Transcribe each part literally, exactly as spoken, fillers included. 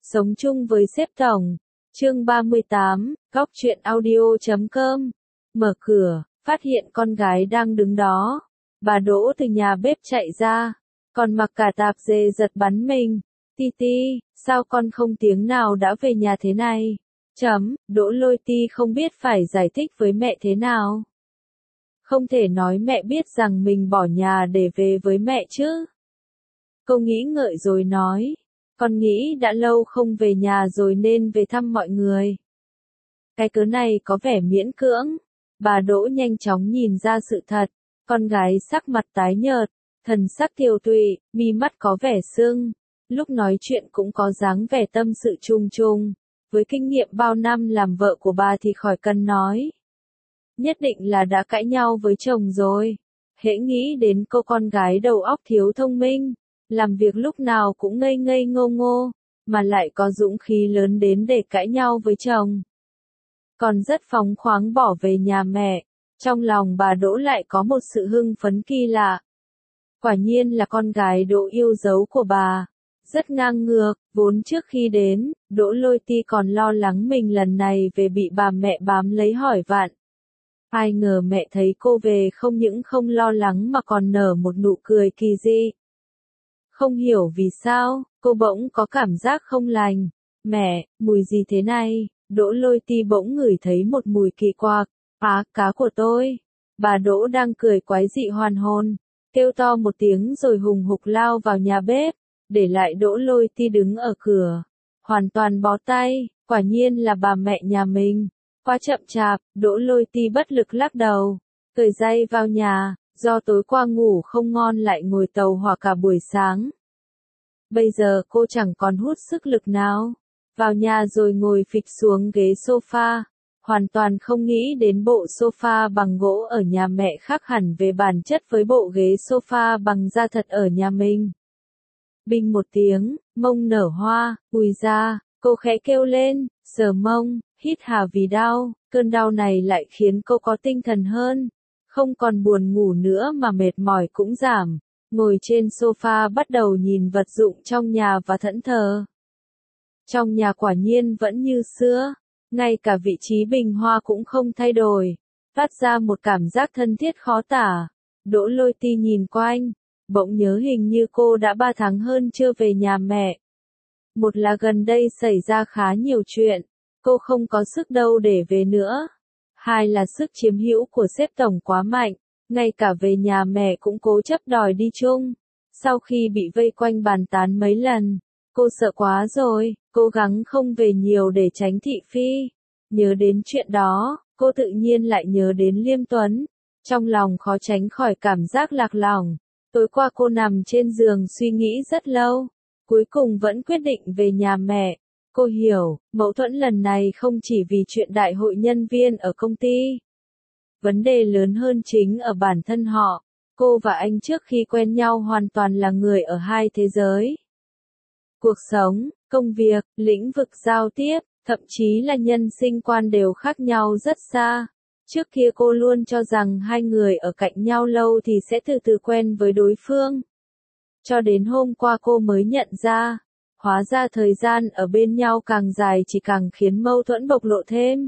Sống chung với sếp tổng. Chương ba mươi tám, góc truyện audio chấm com. Mở cửa, phát hiện con gái đang đứng đó. Bà Đỗ từ nhà bếp chạy ra, còn mặc cả tạp dề giật bắn mình. Ti Ti, sao con không tiếng nào đã về nhà thế này? Chấm, Đỗ Lôi Ti không biết phải giải thích với mẹ thế nào. Không thể nói mẹ biết rằng mình bỏ nhà để về với mẹ chứ. Cô nghĩ ngợi rồi nói, con nghĩ đã lâu không về nhà rồi nên về thăm mọi người. Cái cớ này có vẻ miễn cưỡng. Bà Đỗ nhanh chóng nhìn ra sự thật. Con gái sắc mặt tái nhợt, thần sắc tiều tụy, mi mắt có vẻ sưng. Lúc nói chuyện cũng có dáng vẻ tâm sự chung chung. Với kinh nghiệm bao năm làm vợ của bà thì khỏi cần nói. Nhất định là đã cãi nhau với chồng rồi. Hễ nghĩ đến cô con gái đầu óc thiếu thông minh, làm việc lúc nào cũng ngây ngây ngô ngô, mà lại có dũng khí lớn đến để cãi nhau với chồng. Còn rất phóng khoáng bỏ về nhà mẹ, trong lòng bà Đỗ lại có một sự hưng phấn kỳ lạ. Quả nhiên là con gái Đỗ yêu dấu của bà. Rất ngang ngược, vốn trước khi đến, Đỗ Lôi Ti còn lo lắng mình lần này về bị bà mẹ bám lấy hỏi vạn. Ai ngờ mẹ thấy cô về không những không lo lắng mà còn nở một nụ cười kỳ dị. Không hiểu vì sao, cô bỗng có cảm giác không lành. Mẹ, mùi gì thế này? Đỗ Lôi Ti bỗng ngửi thấy một mùi kỳ quặc. Á, cá của tôi. Bà Đỗ đang cười quái dị hoàn hồn, kêu to một tiếng rồi hùng hục lao vào nhà bếp, để lại Đỗ Lôi Ti đứng ở cửa, hoàn toàn bó tay. Quả nhiên là bà mẹ nhà mình. Quá chậm chạp, Đỗ Lôi Ti bất lực lắc đầu, cởi giày vào nhà. Do tối qua ngủ không ngon lại ngồi tàu hỏa cả buổi sáng. Bây giờ cô chẳng còn hút sức lực nào. Vào nhà rồi ngồi phịch xuống ghế sofa. Hoàn toàn không nghĩ đến bộ sofa bằng gỗ ở nhà mẹ khác hẳn về bản chất với bộ ghế sofa bằng da thật ở nhà mình. Binh một tiếng, mông nở hoa, ùi ra, cô khẽ kêu lên, sờ mông, hít hà vì đau. Cơn đau này lại khiến cô có tinh thần hơn. Không còn buồn ngủ nữa mà mệt mỏi cũng giảm. Ngồi trên sofa bắt đầu nhìn vật dụng trong nhà và thẫn thờ. Trong nhà quả nhiên vẫn như xưa. Ngay cả vị trí bình hoa cũng không thay đổi. Phát ra một cảm giác thân thiết khó tả. Đỗ Lôi Ti nhìn quanh. Bỗng nhớ hình như cô đã ba tháng hơn chưa về nhà mẹ. Một là gần đây xảy ra khá nhiều chuyện. Cô không có sức đâu để về nữa. Hai là sức chiếm hữu của sếp tổng quá mạnh, ngay cả về nhà mẹ cũng cố chấp đòi đi chung. Sau khi bị vây quanh bàn tán mấy lần, cô sợ quá rồi, cố gắng không về nhiều để tránh thị phi. Nhớ đến chuyện đó, cô tự nhiên lại nhớ đến Liêm Tuấn. Trong lòng khó tránh khỏi cảm giác lạc lõng. Tối qua cô nằm trên giường suy nghĩ rất lâu, cuối cùng vẫn quyết định về nhà mẹ. Cô hiểu, mâu thuẫn lần này không chỉ vì chuyện đại hội nhân viên ở công ty. Vấn đề lớn hơn chính ở bản thân họ. Cô và anh trước khi quen nhau hoàn toàn là người ở hai thế giới. Cuộc sống, công việc, lĩnh vực giao tiếp, thậm chí là nhân sinh quan đều khác nhau rất xa. Trước kia cô luôn cho rằng hai người ở cạnh nhau lâu thì sẽ từ từ quen với đối phương. Cho đến hôm qua cô mới nhận ra. Hóa ra thời gian ở bên nhau càng dài chỉ càng khiến mâu thuẫn bộc lộ thêm.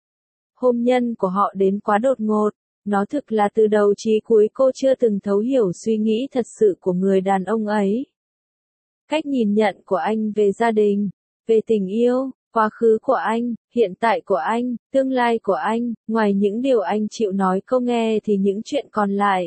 Hôn nhân của họ đến quá đột ngột, nó thực là từ đầu chí cuối cô chưa từng thấu hiểu suy nghĩ thật sự của người đàn ông ấy. Cách nhìn nhận của anh về gia đình, về tình yêu, quá khứ của anh, hiện tại của anh, tương lai của anh, ngoài những điều anh chịu nói cô nghe thì những chuyện còn lại.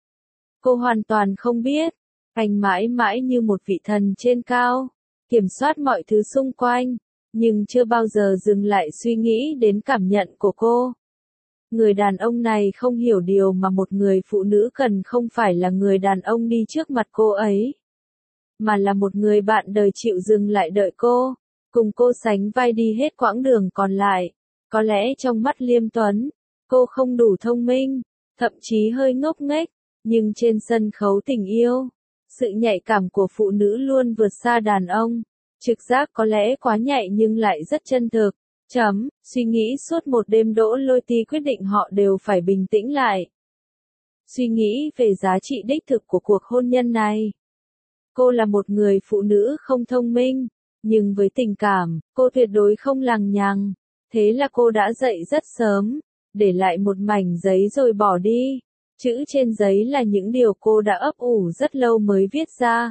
Cô hoàn toàn không biết, anh mãi mãi như một vị thần trên cao. Kiểm soát mọi thứ xung quanh, nhưng chưa bao giờ dừng lại suy nghĩ đến cảm nhận của cô. Người đàn ông này không hiểu điều mà một người phụ nữ cần không phải là người đàn ông đi trước mặt cô ấy, mà là một người bạn đời chịu dừng lại đợi cô, cùng cô sánh vai đi hết quãng đường còn lại. Có lẽ trong mắt Liêm Tuấn, cô không đủ thông minh, thậm chí hơi ngốc nghếch, nhưng trên sân khấu tình yêu, sự nhạy cảm của phụ nữ luôn vượt xa đàn ông. Trực giác có lẽ quá nhạy nhưng lại rất chân thực. Chấm, suy nghĩ suốt một đêm Đỗ Lôi Ti quyết định họ đều phải bình tĩnh lại. Suy nghĩ về giá trị đích thực của cuộc hôn nhân này. Cô là một người phụ nữ không thông minh, Nhưng với tình cảm, cô tuyệt đối không lằng nhằng. Thế là cô đã dậy rất sớm, để lại một mảnh giấy rồi bỏ đi. Chữ trên giấy là những điều cô đã ấp ủ rất lâu mới viết ra.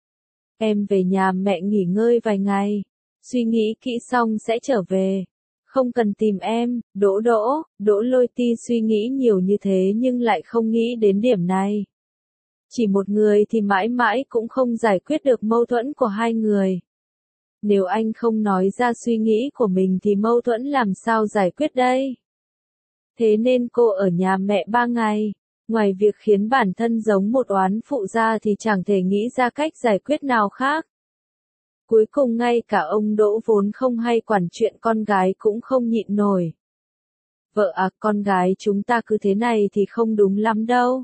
Em về nhà mẹ nghỉ ngơi vài ngày, suy nghĩ kỹ xong sẽ trở về. Không cần tìm em, Đỗ Đỗ. Đỗ Lôi Ti suy nghĩ nhiều như thế nhưng lại không nghĩ đến điểm này. Chỉ một người thì mãi mãi cũng không giải quyết được mâu thuẫn của hai người. Nếu anh không nói ra suy nghĩ của mình thì mâu thuẫn làm sao giải quyết đây? Thế nên cô ở nhà mẹ ba ngày. Ngoài việc khiến bản thân giống một oán phụ ra thì chẳng thể nghĩ ra cách giải quyết nào khác. Cuối cùng ngay cả ông Đỗ vốn không hay quản chuyện con gái cũng không nhịn nổi. Vợ à, con gái chúng ta cứ thế này thì không đúng lắm đâu.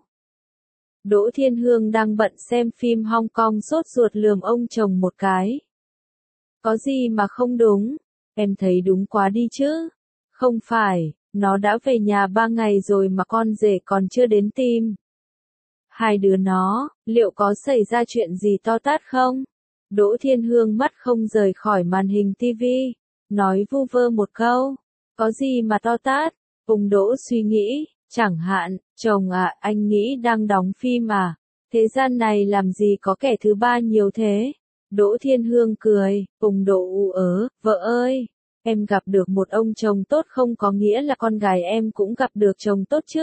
Đỗ Thiên Hương đang bận xem phim Hong Kong sốt ruột lườm ông chồng một cái. Có gì mà không đúng, em thấy đúng quá đi chứ. Không phải, nó đã về nhà ba ngày rồi mà con rể còn chưa đến tìm. Hai đứa nó, liệu có xảy ra chuyện gì to tát không? Đỗ Thiên Hương mắt không rời khỏi màn hình tivi, nói vu vơ một câu. Có gì mà to tát? Ông Đỗ suy nghĩ, chẳng hạn, chồng à, anh nghĩ đang đóng phim à? Thế gian này làm gì có kẻ thứ ba nhiều thế? Đỗ Thiên Hương cười, ông Đỗ ù ớ, vợ ơi, em gặp được một ông chồng tốt không có nghĩa là con gái em cũng gặp được chồng tốt chứ.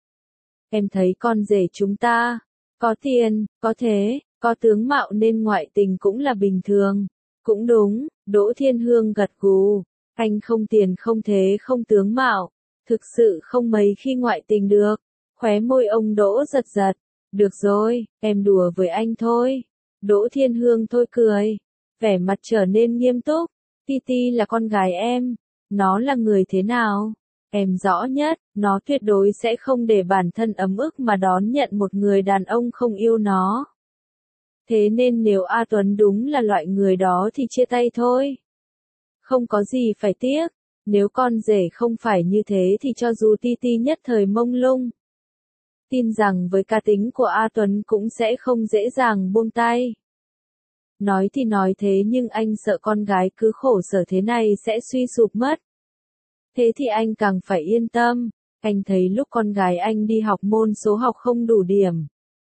Em thấy con rể chúng ta, có tiền, có thế, có tướng mạo nên ngoại tình cũng là bình thường. Cũng đúng, Đỗ Thiên Hương gật gù, anh không tiền không thế không tướng mạo, thực sự không mấy khi ngoại tình được. Khóe môi ông Đỗ giật giật, được rồi, em đùa với anh thôi. Đỗ Thiên Hương thôi cười, vẻ mặt trở nên nghiêm túc. Ti Ti là con gái em, nó là người thế nào? Em rõ nhất, nó tuyệt đối sẽ không để bản thân ấm ức mà đón nhận một người đàn ông không yêu nó. Thế nên nếu A Tuấn đúng là loại người đó thì chia tay thôi. Không có gì phải tiếc, nếu con rể không phải như thế thì cho dù Ti Ti nhất thời mông lung. Tin rằng với cá tính của A Tuấn cũng sẽ không dễ dàng buông tay. Nói thì nói thế nhưng anh sợ con gái cứ khổ sở thế này sẽ suy sụp mất. Thế thì anh càng phải yên tâm, anh thấy lúc con gái anh đi học môn số học không đủ điểm.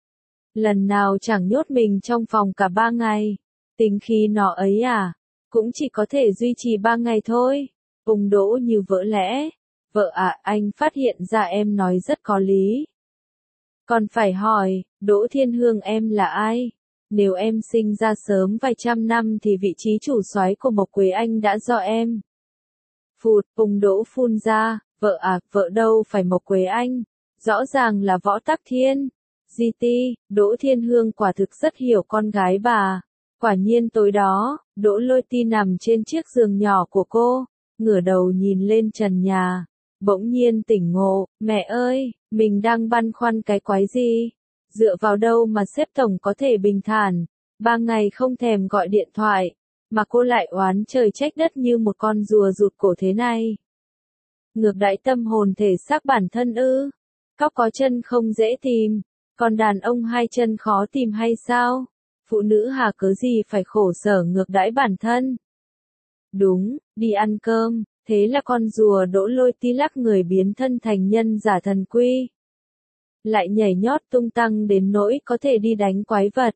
Lần nào chẳng nhốt mình trong phòng cả ba ngày, tính khi nó ấy à, cũng chỉ có thể duy trì ba ngày thôi. Ông Đỗ như vỡ lẽ, vợ ạ, à, anh phát hiện ra em nói rất có lý. Còn phải hỏi, Đỗ Thiên Hương em là ai? Nếu em sinh ra sớm vài trăm năm thì vị trí chủ soái của Mộc Quế Anh đã do em. Phụt, ông Đỗ phun ra, vợ à, vợ đâu phải Mộc Quế Anh, rõ ràng là Võ Tắc Thiên. giê tê, Đỗ Thiên Hương quả thực rất hiểu con gái bà. Quả nhiên tối đó, Đỗ Lôi Ti nằm trên chiếc giường nhỏ của cô, ngửa đầu nhìn lên trần nhà. Bỗng nhiên tỉnh ngộ, mẹ ơi, mình đang băn khoăn cái quái gì? Dựa vào đâu mà sếp tổng có thể bình thản, ba ngày không thèm gọi điện thoại, mà cô lại oán trời trách đất như một con rùa rụt cổ thế này. Ngược đãi tâm hồn thể xác bản thân ư? Cóc có chân không dễ tìm, còn đàn ông hai chân khó tìm hay sao? Phụ nữ hà cớ gì phải khổ sở ngược đãi bản thân? Đúng, đi ăn cơm, thế là con rùa Đỗ Lôi Ti lắc người biến thân thành nhân giả thần quy. Lại nhảy nhót tung tăng đến nỗi có thể đi đánh quái vật.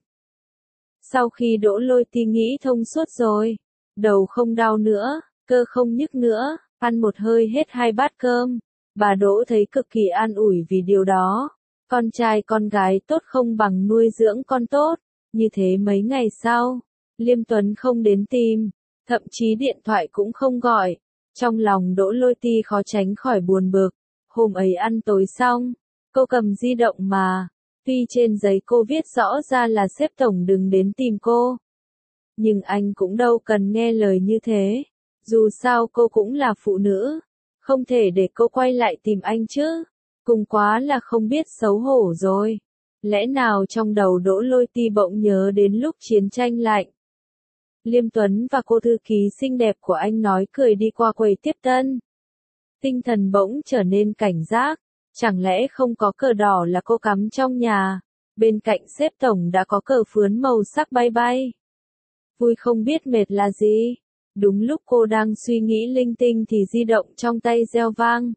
Sau khi Đỗ Lôi Ti nghĩ thông suốt rồi, đầu không đau nữa, cơ không nhức nữa, ăn một hơi hết hai bát cơm, bà Đỗ thấy cực kỳ an ủi vì điều đó. Con trai con gái tốt không bằng nuôi dưỡng con tốt. Như thế mấy ngày sau, Liêm Tuấn không đến tìm, thậm chí điện thoại cũng không gọi. Trong lòng Đỗ Lôi Ti khó tránh khỏi buồn bực. Hôm ấy ăn tối xong, cô cầm di động mà, tuy trên giấy cô viết rõ ra là sếp tổng đừng đến tìm cô. Nhưng anh cũng đâu cần nghe lời như thế. Dù sao cô cũng là phụ nữ, không thể để cô quay lại tìm anh chứ. Cùng quá là không biết xấu hổ rồi. Lẽ nào trong đầu Đỗ Lôi Ti bỗng nhớ đến lúc chiến tranh lạnh. Liêm Tuấn và cô thư ký xinh đẹp của anh nói cười đi qua quầy tiếp tân. Tinh thần bỗng trở nên cảnh giác. Chẳng lẽ không có cờ đỏ là cô cắm trong nhà? Bên cạnh sếp tổng đã có cờ phướn màu sắc bay bay. vui không biết mệt là gì. Đúng lúc cô đang suy nghĩ linh tinh thì di động trong tay reo vang.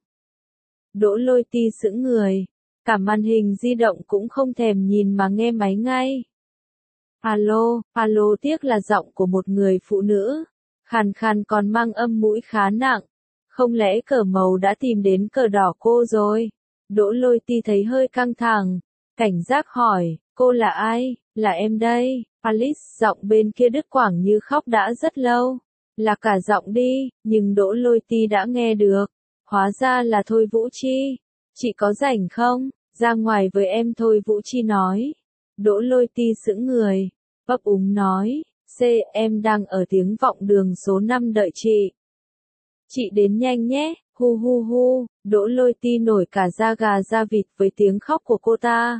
Đỗ Lôi Ti sững người, cả màn hình di động cũng không thèm nhìn mà nghe máy ngay. Alo, alo, tiếc là giọng của một người phụ nữ, khàn khàn còn mang âm mũi khá nặng. Không lẽ cờ màu đã tìm đến cờ đỏ cô rồi? Đỗ Lôi Ti thấy hơi căng thẳng, cảnh giác hỏi, cô là ai? Là em đây. Alice, giọng bên kia đứt quãng như khóc đã rất lâu. Là cả giọng đi, nhưng Đỗ Lôi Ti đã nghe được. Hóa ra là Thôi Vũ Chi. Chị có rảnh không? Ra ngoài với em, Thôi Vũ Chi nói. Đỗ Lôi Ti sững người, ấp úng nói, C, em đang ở tiếng vọng đường số năm đợi chị. Chị đến nhanh nhé, hu hu hu. Đỗ Lôi Ti nổi cả da gà da vịt với tiếng khóc của cô ta.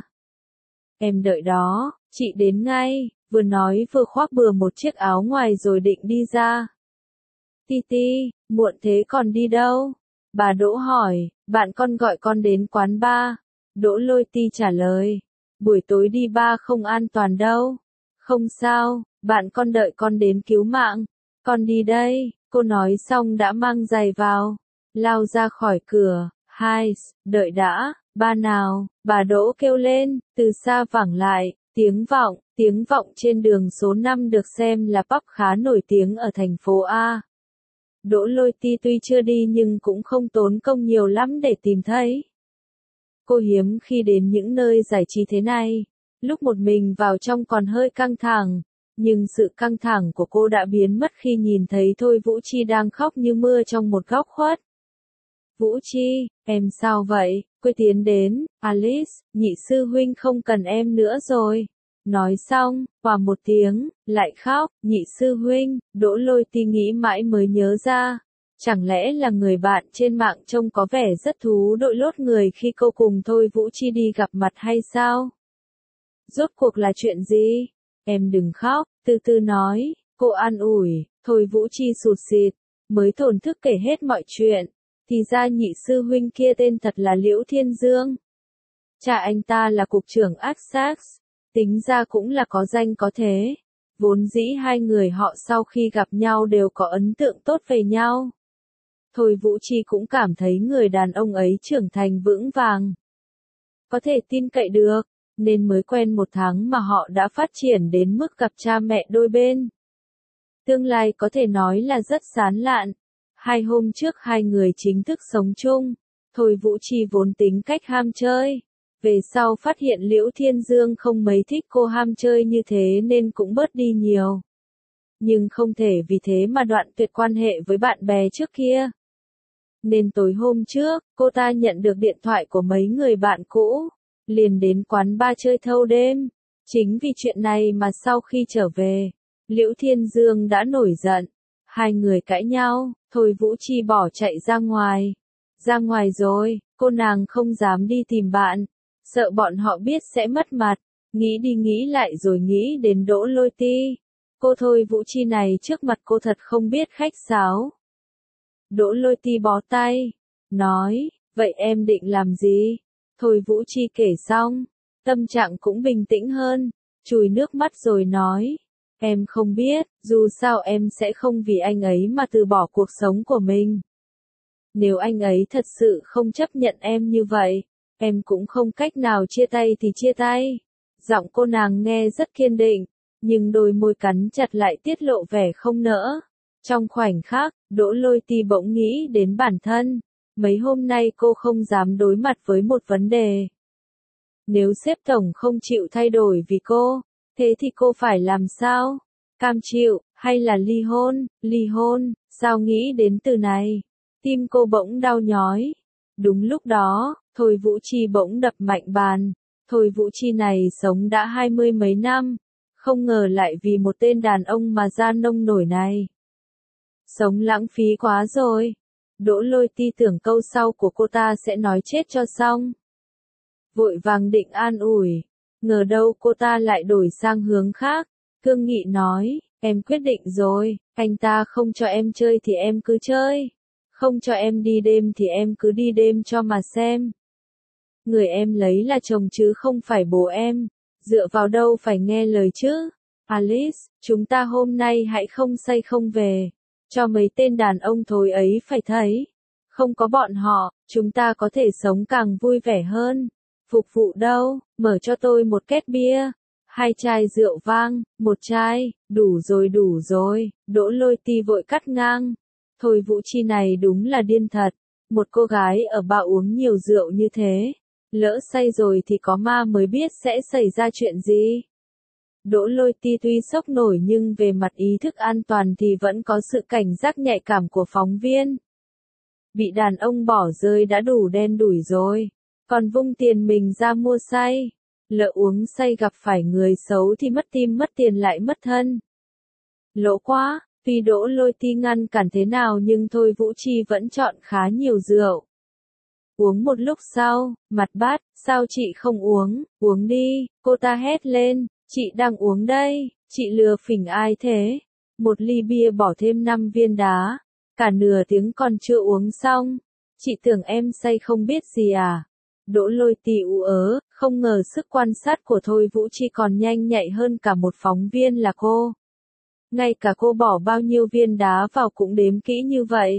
Em đợi đó, chị đến ngay, vừa nói vừa khoác bừa một chiếc áo ngoài rồi định đi ra. Ti Ti, muộn thế còn đi đâu? Bà Đỗ hỏi, bạn con gọi con đến quán bar. Đỗ Lôi Ti trả lời, buổi tối đi bar không an toàn đâu. Không sao, bạn con đợi con đến cứu mạng. Con đi đây, cô nói xong đã mang giày vào, lao ra khỏi cửa. Hai, đợi đã, ba nào, bà Đỗ kêu lên, từ xa vẳng lại, tiếng vọng, tiếng vọng trên đường số năm được xem là pub khá nổi tiếng ở thành phố A. Đỗ Lôi Ti tuy chưa đi nhưng cũng không tốn công nhiều lắm để tìm thấy. Cô hiếm khi đến những nơi giải trí thế này, lúc một mình vào trong còn hơi căng thẳng, nhưng sự căng thẳng của cô đã biến mất khi nhìn thấy Thôi Vũ Chi đang khóc như mưa trong một góc khuất. Vũ Chi, em sao vậy? Cô tiến đến, Alice, nhị sư huynh không cần em nữa rồi. Nói xong, hòa một tiếng, lại khóc, nhị sư huynh. Đỗ Lôi Ti nghĩ mãi mới nhớ ra. Chẳng lẽ là người bạn trên mạng trông có vẻ rất thú đội lốt người khi cô cùng Thôi Vũ Chi đi gặp mặt hay sao? Rốt cuộc là chuyện gì? Em đừng khóc, từ từ nói, cô an ủi. Thôi Vũ Chi sụt sịt, mới thổn thức kể hết mọi chuyện. Thì ra nhị sư huynh kia tên thật là Liễu Thiên Dương. Cha anh ta là cục trưởng Axax, tính ra cũng là có danh có thế. Vốn dĩ hai người họ sau khi gặp nhau đều có ấn tượng tốt về nhau. Thôi Vũ Chi cũng cảm thấy người đàn ông ấy trưởng thành vững vàng, có thể tin cậy được, nên mới quen một tháng mà họ đã phát triển đến mức gặp cha mẹ đôi bên. Tương lai có thể nói là rất sán lạn. Hai hôm trước hai người chính thức sống chung. Thôi Vũ Chi vốn tính cách ham chơi. Về sau phát hiện Liễu Thiên Dương không mấy thích cô ham chơi như thế nên cũng bớt đi nhiều. Nhưng không thể vì thế mà đoạn tuyệt quan hệ với bạn bè trước kia. Nên tối hôm trước, cô ta nhận được điện thoại của mấy người bạn cũ, liền đến quán bar chơi thâu đêm. Chính vì chuyện này mà sau khi trở về, Liễu Thiên Dương đã nổi giận. Hai người cãi nhau, Thôi Vũ Chi bỏ chạy ra ngoài. Ra ngoài rồi, cô nàng không dám đi tìm bạn, sợ bọn họ biết sẽ mất mặt. Nghĩ đi nghĩ lại rồi nghĩ đến Đỗ Lôi Ti. Cô Thôi Vũ Chi này trước mặt cô thật không biết khách sáo. Đỗ Lôi Ti bó tay, nói, vậy em định làm gì? Thôi Vũ Chi kể xong, tâm trạng cũng bình tĩnh hơn, chùi nước mắt rồi nói, em không biết, dù sao em sẽ không vì anh ấy mà từ bỏ cuộc sống của mình. Nếu anh ấy thật sự không chấp nhận em như vậy, em cũng không cách nào chia tay thì chia tay. Giọng cô nàng nghe rất kiên định, nhưng đôi môi cắn chặt lại tiết lộ vẻ không nỡ. Trong khoảnh khắc, Đỗ Lôi Ti bỗng nghĩ đến bản thân. Mấy hôm nay cô không dám đối mặt với một vấn đề. Nếu sếp tổng không chịu thay đổi vì cô, thế thì cô phải làm sao? Cam chịu, hay là ly hôn? Ly hôn, sao nghĩ đến từ này? Tim cô bỗng đau nhói. Đúng lúc đó, Thôi Vũ Chi bỗng đập mạnh bàn. Thôi Vũ Chi này sống đã hai mươi mấy năm, không ngờ lại vì một tên đàn ông mà ra nông nổi này. Sống lãng phí quá rồi. Đỗ Lôi Ti tưởng câu sau của cô ta sẽ nói chết cho xong. Vội vàng định an ủi, ngờ đâu cô ta lại đổi sang hướng khác. Cương nghị nói, em quyết định rồi, anh ta không cho em chơi thì em cứ chơi. Không cho em đi đêm thì em cứ đi đêm cho mà xem. Người em lấy là chồng chứ không phải bố em, dựa vào đâu phải nghe lời chứ. Alice, chúng ta hôm nay hãy không say không về. Cho mấy tên đàn ông thối ấy phải thấy. Không có bọn họ, chúng ta có thể sống càng vui vẻ hơn. Phục vụ đâu, mở cho tôi một két bia. Hai chai rượu vang, một chai, đủ rồi đủ rồi, Đỗ Lôi Ti vội cắt ngang. Thôi Vũ Chi này đúng là điên thật. Một cô gái ở baa uống nhiều rượu như thế. Lỡ say rồi thì có ma mới biết sẽ xảy ra chuyện gì. Đỗ Lôi Ti tuy sốc nổi nhưng về mặt ý thức an toàn thì vẫn có sự cảnh giác nhạy cảm của phóng viên. Bị đàn ông bỏ rơi đã đủ đen đủi rồi. Còn vung tiền mình ra mua say. Lỡ uống say gặp phải người xấu thì mất tim mất tiền lại mất thân. Lỗ quá, tuy Đỗ Lôi Ti ngăn cản thế nào nhưng Thôi Vũ Chi vẫn chọn khá nhiều rượu. Uống một lúc sau, mặt bát, sao chị không uống, uống đi, cô ta hét lên, chị đang uống đây, chị lừa phỉnh ai thế? Một ly bia bỏ thêm năm viên đá, cả nửa tiếng còn chưa uống xong, chị tưởng em say không biết gì à? Đỗ Lôi Ti ú ớ, không ngờ sức quan sát của Thôi Vũ Chi còn nhanh nhạy hơn cả một phóng viên là cô. Ngay cả cô bỏ bao nhiêu viên đá vào cũng đếm kỹ như vậy.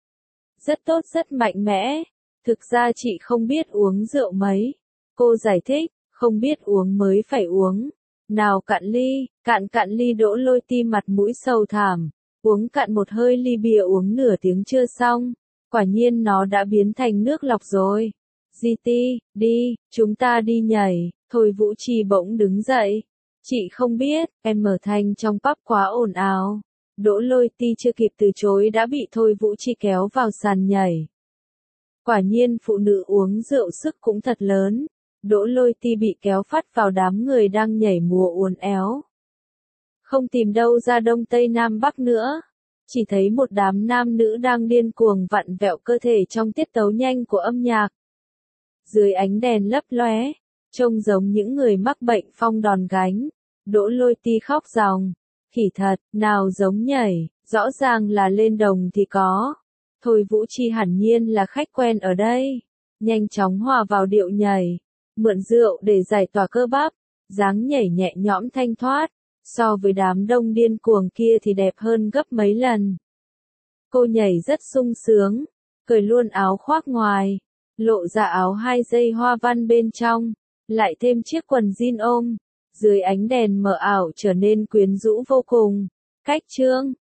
Rất tốt rất mạnh mẽ. Thực ra chị không biết uống rượu mấy. Cô giải thích, không biết uống mới phải uống. Nào cạn ly, cạn cạn ly. Đỗ Lôi Ti mặt mũi sầu thảm. Uống cạn một hơi ly bia uống nửa tiếng chưa xong. Quả nhiên nó đã biến thành nước lọc rồi. Di Ti, đi, chúng ta đi nhảy. Thôi Vũ Chi bỗng đứng dậy. Chị không biết, em mở thanh trong pub quá ồn ào. Đỗ Lôi Ti chưa kịp từ chối đã bị Thôi Vũ Chi kéo vào sàn nhảy. Quả nhiên phụ nữ uống rượu sức cũng thật lớn. Đỗ Lôi Ti bị kéo phát vào đám người đang nhảy múa uốn éo. Không tìm đâu ra đông tây nam bắc nữa. Chỉ thấy một đám nam nữ đang điên cuồng vặn vẹo cơ thể trong tiết tấu nhanh của âm nhạc. Dưới ánh đèn lấp lóe, trông giống những người mắc bệnh phong đòn gánh. Đỗ Lôi Ti khóc ròng. Khỉ thật, nào giống nhảy, rõ ràng là lên đồng thì có. Thôi Vũ Chi hẳn nhiên là khách quen ở đây. Nhanh chóng hòa vào điệu nhảy. Mượn rượu để giải tỏa cơ bắp. Dáng nhảy nhẹ nhõm thanh thoát. So với đám đông điên cuồng kia thì đẹp hơn gấp mấy lần. Cô nhảy rất sung sướng. Cởi luôn áo khoác ngoài. Lộ ra áo hai dây hoa văn bên trong. Lại thêm chiếc quần jean ôm. Dưới ánh đèn mờ ảo trở nên quyến rũ vô cùng. Cách chương